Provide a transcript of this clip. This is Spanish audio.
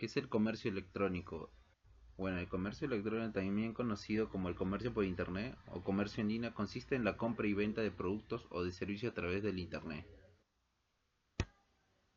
¿Qué es el comercio electrónico? Bueno, el comercio electrónico, también conocido como el comercio por Internet o comercio en línea, consiste en la compra y venta de productos o de servicios a través del Internet.